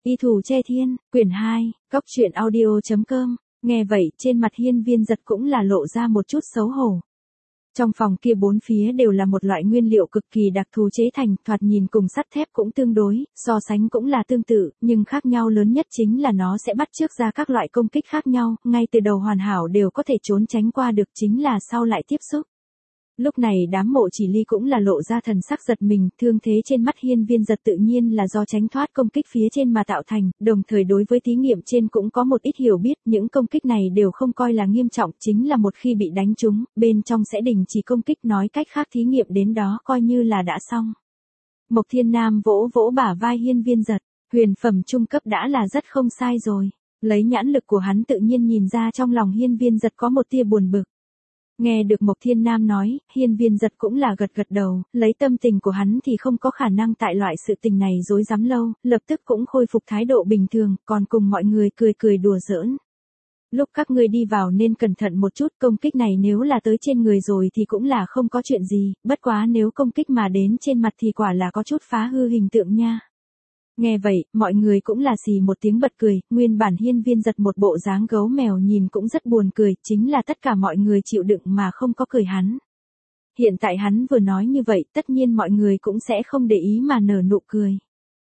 Y Thù Che Thiên, quyển 2, Cóc truyện audio.com. Nghe vậy, trên mặt Hiên Viên Giật cũng là lộ ra một chút xấu hổ. Trong phòng kia bốn phía đều là một loại nguyên liệu cực kỳ đặc thù chế thành, thoạt nhìn cùng sắt thép cũng tương đối, so sánh cũng là tương tự, nhưng khác nhau lớn nhất chính là nó sẽ bắt chước ra các loại công kích khác nhau, ngay từ đầu hoàn hảo đều có thể trốn tránh qua được, chính là sau lại tiếp xúc. Lúc này đám Mộ Chỉ Ly cũng là lộ ra thần sắc giật mình, thương thế trên mắt Hiên Viên Giật tự nhiên là do tránh thoát công kích phía trên mà tạo thành, đồng thời đối với thí nghiệm trên cũng có một ít hiểu biết, những công kích này đều không coi là nghiêm trọng, chính là một khi bị đánh trúng, bên trong sẽ đình chỉ công kích, nói cách khác thí nghiệm đến đó coi như là đã xong. Mộc Thiên Nam vỗ vỗ bả vai Hiên Viên Giật, huyền phẩm trung cấp đã là rất không sai rồi, lấy nhãn lực của hắn tự nhiên nhìn ra trong lòng Hiên Viên Giật có một tia buồn bực. Nghe được Mộc Thiên Nam nói, Hiên Viên Giật cũng là gật gật đầu, lấy tâm tình của hắn thì không có khả năng tại loại sự tình này dối dám lâu, lập tức cũng khôi phục thái độ bình thường, còn cùng mọi người cười cười đùa giỡn. Lúc các ngươi đi vào nên cẩn thận một chút, công kích này nếu là tới trên người rồi thì cũng là không có chuyện gì, bất quá nếu công kích mà đến trên mặt thì quả là có chút phá hư hình tượng nha. Nghe vậy, mọi người cũng là xì một tiếng bật cười, nguyên bản Hiên Viên Giật một bộ dáng gấu mèo nhìn cũng rất buồn cười, chính là tất cả mọi người chịu đựng mà không có cười hắn. Hiện tại hắn vừa nói như vậy, tất nhiên mọi người cũng sẽ không để ý mà nở nụ cười.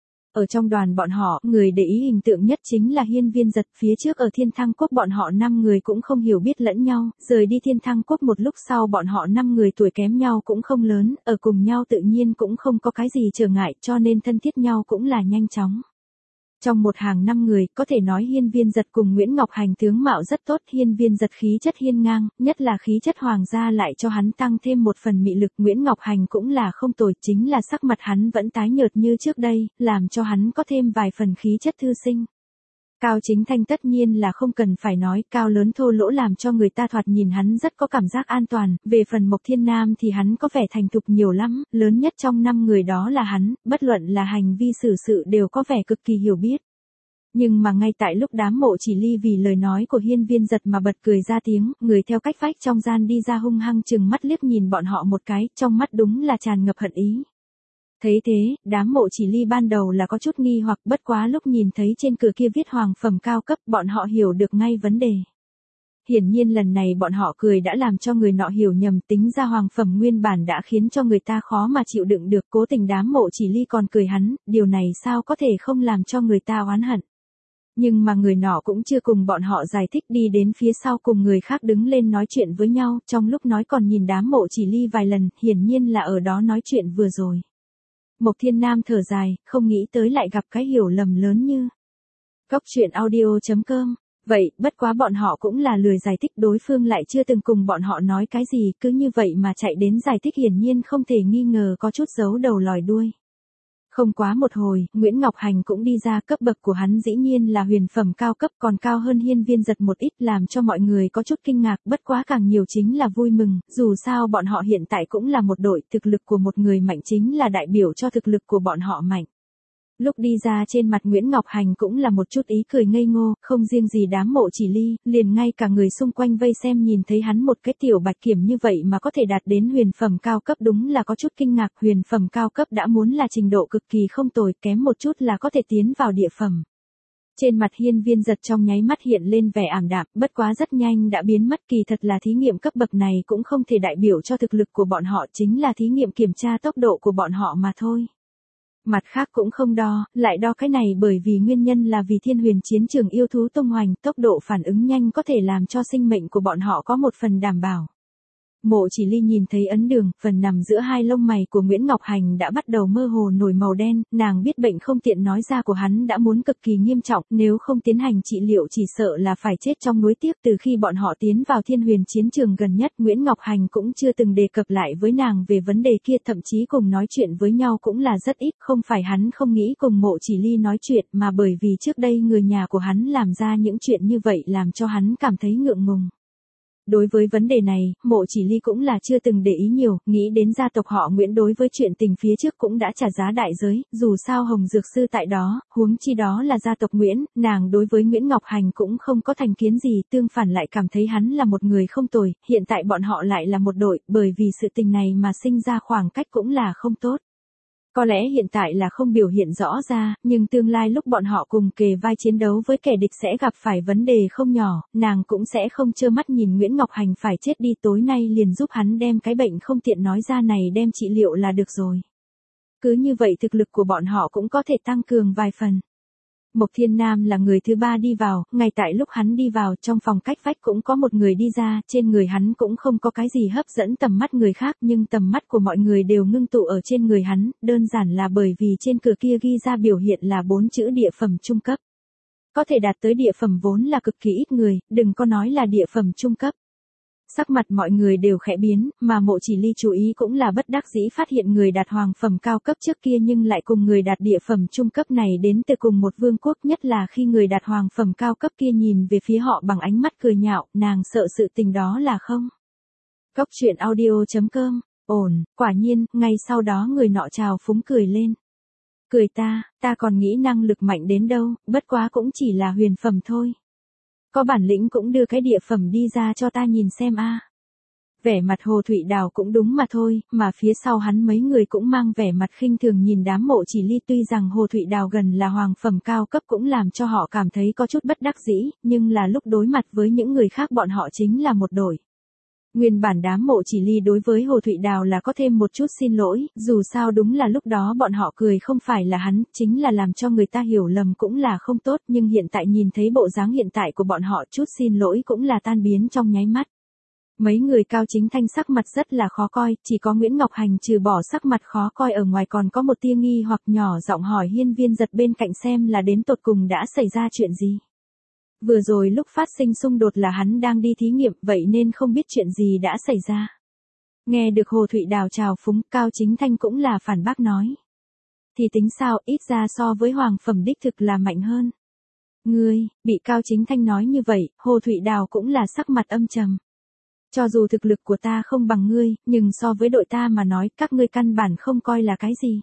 Ở trong đoàn bọn họ, người để ý hình tượng nhất chính là Hiên Viên Giật, phía trước ở Thiên Thăng Quốc bọn họ 5 người cũng không hiểu biết lẫn nhau, rời đi Thiên Thăng Quốc một lúc sau bọn họ 5 người tuổi kém nhau cũng không lớn, ở cùng nhau tự nhiên cũng không có cái gì trở ngại, cho nên thân thiết nhau cũng là nhanh chóng. Trong một hàng 5 người, có thể nói Hiên Viên Giật cùng Nguyễn Ngọc Hành tướng mạo rất tốt, Hiên Viên Giật khí chất hiên ngang, nhất là khí chất hoàng gia lại cho hắn tăng thêm một phần mị lực, Nguyễn Ngọc Hành cũng là không tồi, chính là sắc mặt hắn vẫn tái nhợt như trước đây, làm cho hắn có thêm vài phần khí chất thư sinh. Cao Chính Thanh tất nhiên là không cần phải nói, cao lớn thô lỗ làm cho người ta thoạt nhìn hắn rất có cảm giác an toàn, về phần Mộc Thiên Nam thì hắn có vẻ thành thục nhiều lắm, lớn nhất trong 5 người đó là hắn, bất luận là hành vi xử sự đều có vẻ cực kỳ hiểu biết. Nhưng mà ngay tại lúc đám Mộ Chỉ Ly vì lời nói của Hiên Viên Giật mà bật cười ra tiếng, người theo cách vách trong gian đi ra hung hăng chừng mắt liếc nhìn bọn họ một cái, trong mắt đúng là tràn ngập hận ý. Thấy thế, đám Mộ Chỉ Ly ban đầu là có chút nghi hoặc, bất quá lúc nhìn thấy trên cửa kia viết hoàng phẩm cao cấp, bọn họ hiểu được ngay vấn đề. Hiển nhiên lần này bọn họ cười đã làm cho người nọ hiểu nhầm, tính ra hoàng phẩm nguyên bản đã khiến cho người ta khó mà chịu đựng được, cố tình đám Mộ Chỉ Ly còn cười hắn, điều này sao có thể không làm cho người ta oán hận. Nhưng mà người nọ cũng chưa cùng bọn họ giải thích, đi đến phía sau cùng người khác đứng lên nói chuyện với nhau, trong lúc nói còn nhìn đám Mộ Chỉ Ly vài lần, hiển nhiên là ở đó nói chuyện vừa rồi. Mộc Thiên Nam thở dài, không nghĩ tới lại gặp cái hiểu lầm lớn như. Cóc truyện audio.com. Vậy, bất quá bọn họ cũng là lười giải thích, đối phương lại chưa từng cùng bọn họ nói cái gì, cứ như vậy mà chạy đến giải thích, hiển nhiên không thể nghi ngờ có chút giấu đầu lòi đuôi. Không quá một hồi, Nguyễn Ngọc Hành cũng đi ra, cấp bậc của hắn dĩ nhiên là huyền phẩm cao cấp, còn cao hơn Hiên Viên Giật một ít, làm cho mọi người có chút kinh ngạc, bất quá càng nhiều chính là vui mừng, dù sao bọn họ hiện tại cũng là một đội, thực lực của một người mạnh chính là đại biểu cho thực lực của bọn họ mạnh. Lúc đi ra trên mặt Nguyễn Ngọc Hành cũng là một chút ý cười ngây ngô, không riêng gì đám Mộ Chỉ Ly, liền ngay cả người xung quanh vây xem nhìn thấy hắn một cái tiểu bạch kiểm như vậy mà có thể đạt đến huyền phẩm cao cấp đúng là có chút kinh ngạc, huyền phẩm cao cấp đã muốn là trình độ cực kỳ không tồi, kém một chút là có thể tiến vào địa phẩm. Trên mặt Hiên Viên Giật trong nháy mắt hiện lên vẻ ảm đạm, bất quá rất nhanh đã biến mất, kỳ thật là thí nghiệm cấp bậc này cũng không thể đại biểu cho thực lực của bọn họ, chính là thí nghiệm kiểm tra tốc độ của bọn họ mà thôi. Mặt khác cũng không đo, lại đo cái này bởi vì nguyên nhân là vì Thiên Huyền chiến trường yêu thú tung hoành, tốc độ phản ứng nhanh có thể làm cho sinh mệnh của bọn họ có một phần đảm bảo. Mộ Chỉ Ly nhìn thấy ấn đường, phần nằm giữa hai lông mày của Nguyễn Ngọc Hành đã bắt đầu mơ hồ nổi màu đen, nàng biết bệnh không tiện nói ra của hắn đã muốn cực kỳ nghiêm trọng, nếu không tiến hành trị liệu chỉ sợ là phải chết trong nuối tiếc. Từ khi bọn họ tiến vào Thiên Huyền chiến trường gần nhất, Nguyễn Ngọc Hành cũng chưa từng đề cập lại với nàng về vấn đề kia, thậm chí cùng nói chuyện với nhau cũng là rất ít, không phải hắn không nghĩ cùng Mộ Chỉ Ly nói chuyện, mà bởi vì trước đây người nhà của hắn làm ra những chuyện như vậy làm cho hắn cảm thấy ngượng ngùng. Đối với vấn đề này, Mộ Chỉ Ly cũng là chưa từng để ý nhiều, nghĩ đến gia tộc họ Nguyễn đối với chuyện tình phía trước cũng đã trả giá đại giới, dù sao Hồng Dược Sư tại đó, huống chi đó là gia tộc Nguyễn, nàng đối với Nguyễn Ngọc Hành cũng không có thành kiến gì, tương phản lại cảm thấy hắn là một người không tồi, hiện tại bọn họ lại là một đội, bởi vì sự tình này mà sinh ra khoảng cách cũng là không tốt. Có lẽ hiện tại là không biểu hiện rõ ra, nhưng tương lai lúc bọn họ cùng kề vai chiến đấu với kẻ địch sẽ gặp phải vấn đề không nhỏ, nàng cũng sẽ không trơ mắt nhìn Nguyễn Ngọc Hành phải chết đi, tối nay liền giúp hắn đem cái bệnh không tiện nói ra này đem trị liệu là được rồi. Cứ như vậy thực lực của bọn họ cũng có thể tăng cường vài phần. Mộc Thiên Nam là người thứ ba đi vào, ngay tại lúc hắn đi vào trong phòng cách vách cũng có một người đi ra, trên người hắn cũng không có cái gì hấp dẫn tầm mắt người khác nhưng tầm mắt của mọi người đều ngưng tụ ở trên người hắn, đơn giản là bởi vì trên cửa kia ghi ra biểu hiện là 4 chữ địa phẩm trung cấp. Có thể đạt tới địa phẩm vốn là cực kỳ ít người, đừng có nói là địa phẩm trung cấp. Sắc mặt mọi người đều khẽ biến, mà Mộ Chỉ Ly chú ý cũng là bất đắc dĩ phát hiện người đạt hoàng phẩm cao cấp trước kia nhưng lại cùng người đạt địa phẩm trung cấp này đến từ cùng một vương quốc, nhất là khi người đạt hoàng phẩm cao cấp kia nhìn về phía họ bằng ánh mắt cười nhạo, nàng sợ sự tình đó là không. Cốc truyện audio.com, ổn, quả nhiên, ngay sau đó người nọ trào phúng cười lên. Cười ta còn nghĩ năng lực mạnh đến đâu, bất quá cũng chỉ là huyền phẩm thôi. Có bản lĩnh cũng đưa cái địa phẩm đi ra cho ta nhìn xem a. Vẻ mặt Hồ Thụy Đào cũng đúng mà thôi, mà phía sau hắn mấy người cũng mang vẻ mặt khinh thường nhìn đám Mộ Chỉ Ly, tuy rằng Hồ Thụy Đào gần là hoàng phẩm cao cấp cũng làm cho họ cảm thấy có chút bất đắc dĩ, nhưng là lúc đối mặt với những người khác bọn họ chính là một đội. Nguyên bản đám Mộ Chỉ Ly đối với Hồ Thụy Đào là có thêm một chút xin lỗi, dù sao đúng là lúc đó bọn họ cười không phải là hắn, chính là làm cho người ta hiểu lầm cũng là không tốt, nhưng hiện tại nhìn thấy bộ dáng hiện tại của bọn họ chút xin lỗi cũng là tan biến trong nháy mắt. Mấy người Cao Chính Thanh sắc mặt rất là khó coi, chỉ có Nguyễn Ngọc Hành trừ bỏ sắc mặt khó coi ở ngoài còn có một tia nghi hoặc nhỏ giọng hỏi Hiên Viên Giật bên cạnh xem là đến tột cùng đã xảy ra chuyện gì. Vừa rồi lúc phát sinh xung đột là hắn đang đi thí nghiệm, vậy nên không biết chuyện gì đã xảy ra. Nghe được Hồ Thụy Đào trào phúng, Cao Chính Thanh cũng là phản bác nói. Thì tính sao, ít ra so với hoàng phẩm đích thực là mạnh hơn. Ngươi, bị Cao Chính Thanh nói như vậy, Hồ Thụy Đào cũng là sắc mặt âm trầm. Cho dù thực lực của ta không bằng ngươi, nhưng so với đội ta mà nói, các ngươi căn bản không coi là cái gì.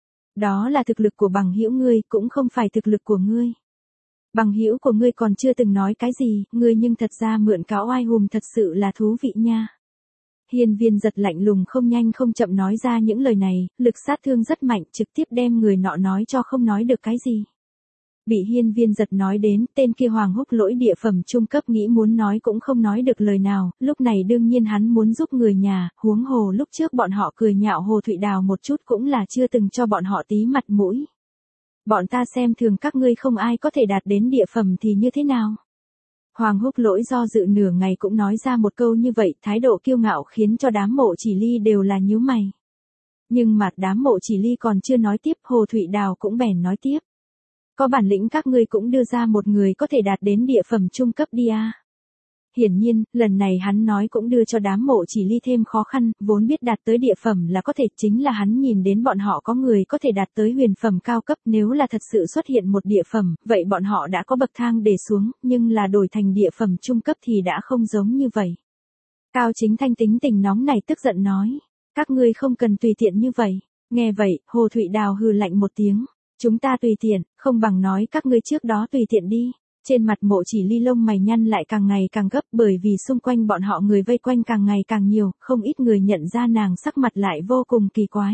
Đó là thực lực của bằng hữu ngươi, cũng không phải thực lực của ngươi. Bằng hữu của ngươi còn chưa từng nói cái gì, ngươi nhưng thật ra mượn cáo oai hùng thật sự là thú vị nha. Hiên Viên Giật lạnh lùng không nhanh không chậm nói ra những lời này, lực sát thương rất mạnh, trực tiếp đem người nọ nói cho không nói được cái gì. Bị Hiên Viên Giật nói đến, tên kia Hoàng Húc Lỗi địa phẩm trung cấp nghĩ muốn nói cũng không nói được lời nào, lúc này đương nhiên hắn muốn giúp người nhà, huống hồ lúc trước bọn họ cười nhạo Hồ Thụy Đào một chút cũng là chưa từng cho bọn họ tí mặt mũi. Bọn ta xem thường các ngươi không ai có thể đạt đến địa phẩm thì như thế nào? Hoàng Húc Lỗi do dự nửa ngày cũng nói ra một câu như vậy, thái độ kiêu ngạo khiến cho đám Mộ Chỉ Ly đều là nhíu mày. Nhưng mà đám Mộ Chỉ Ly còn chưa nói tiếp, Hồ Thụy Đào cũng bèn nói tiếp. Có bản lĩnh các ngươi cũng đưa ra một người có thể đạt đến địa phẩm trung cấp đi a. Hiển nhiên, lần này hắn nói cũng đưa cho đám Mộ Chỉ Ly thêm khó khăn, vốn biết đạt tới địa phẩm là có thể, chính là hắn nhìn đến bọn họ có người có thể đạt tới huyền phẩm cao cấp, nếu là thật sự xuất hiện một địa phẩm, vậy bọn họ đã có bậc thang để xuống, nhưng là đổi thành địa phẩm trung cấp thì đã không giống như vậy. Cao Chính Thanh tính tình nóng này tức giận nói, các ngươi không cần tùy tiện như vậy. Nghe vậy, Hồ Thụy Đào hừ lạnh một tiếng, chúng ta tùy tiện, không bằng nói các ngươi trước đó tùy tiện đi. Trên mặt Mộ Chỉ Ly lông mày nhăn lại càng ngày càng gấp bởi vì xung quanh bọn họ người vây quanh càng ngày càng nhiều, không ít người nhận ra nàng sắc mặt lại vô cùng kỳ quái.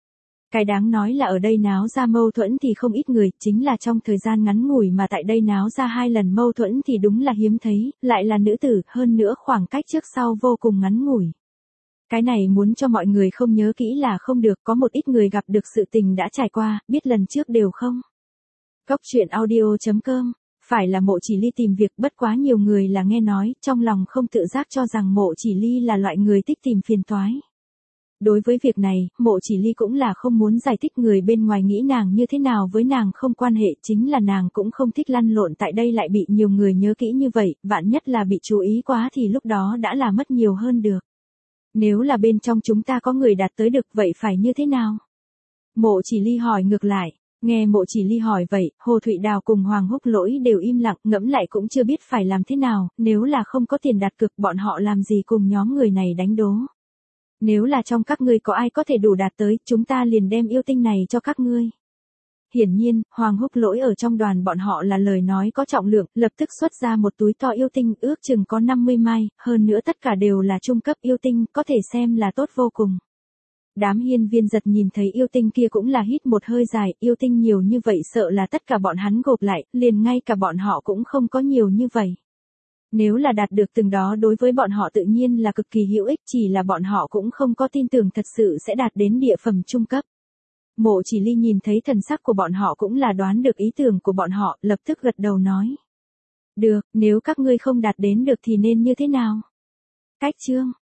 Cái đáng nói là ở đây náo ra mâu thuẫn thì không ít người, chính là trong thời gian ngắn ngủi mà tại đây náo ra 2 lần mâu thuẫn thì đúng là hiếm thấy, lại là nữ tử, hơn nữa khoảng cách trước sau vô cùng ngắn ngủi. Cái này muốn cho mọi người không nhớ kỹ là không được, có một ít người gặp được sự tình đã trải qua, biết lần trước đều không. Cốc truyện audio.com. Phải là Mộ Chỉ Ly tìm việc, bất quá nhiều người là nghe nói, trong lòng không tự giác cho rằng Mộ Chỉ Ly là loại người thích tìm phiền toái. Đối với việc này, Mộ Chỉ Ly cũng là không muốn giải thích người bên ngoài nghĩ nàng như thế nào với nàng không quan hệ, chính là nàng cũng không thích lăn lộn tại đây lại bị nhiều người nhớ kỹ như vậy, vạn nhất là bị chú ý quá thì lúc đó đã là mất nhiều hơn được. Nếu là bên trong chúng ta có người đạt tới được vậy phải như thế nào? Mộ Chỉ Ly hỏi ngược lại. Nghe Mộ Chỉ Ly hỏi vậy, Hồ Thụy Đào cùng Hoàng Húc Lỗi đều im lặng, ngẫm lại cũng chưa biết phải làm thế nào, nếu là không có tiền đặt cược bọn họ làm gì cùng nhóm người này đánh đố. Nếu là trong các ngươi có ai có thể đủ đạt tới, chúng ta liền đem yêu tinh này cho các ngươi. Hiển nhiên, Hoàng Húc Lỗi ở trong đoàn bọn họ là lời nói có trọng lượng, lập tức xuất ra một túi to yêu tinh, ước chừng có 50 mai, hơn nữa tất cả đều là trung cấp yêu tinh, có thể xem là tốt vô cùng. Đám hiên viên giật nhìn thấy yêu tinh kia cũng là hít một hơi dài, yêu tinh nhiều như vậy sợ là tất cả bọn hắn gộp lại, liền ngay cả bọn họ cũng không có nhiều như vậy. Nếu là đạt được từng đó đối với bọn họ tự nhiên là cực kỳ hữu ích, chỉ là bọn họ cũng không có tin tưởng thật sự sẽ đạt đến địa phẩm trung cấp. Mộ Chỉ Ly nhìn thấy thần sắc của bọn họ cũng là đoán được ý tưởng của bọn họ, lập tức gật đầu nói. Được, nếu các ngươi không đạt đến được thì nên như thế nào? Cách chương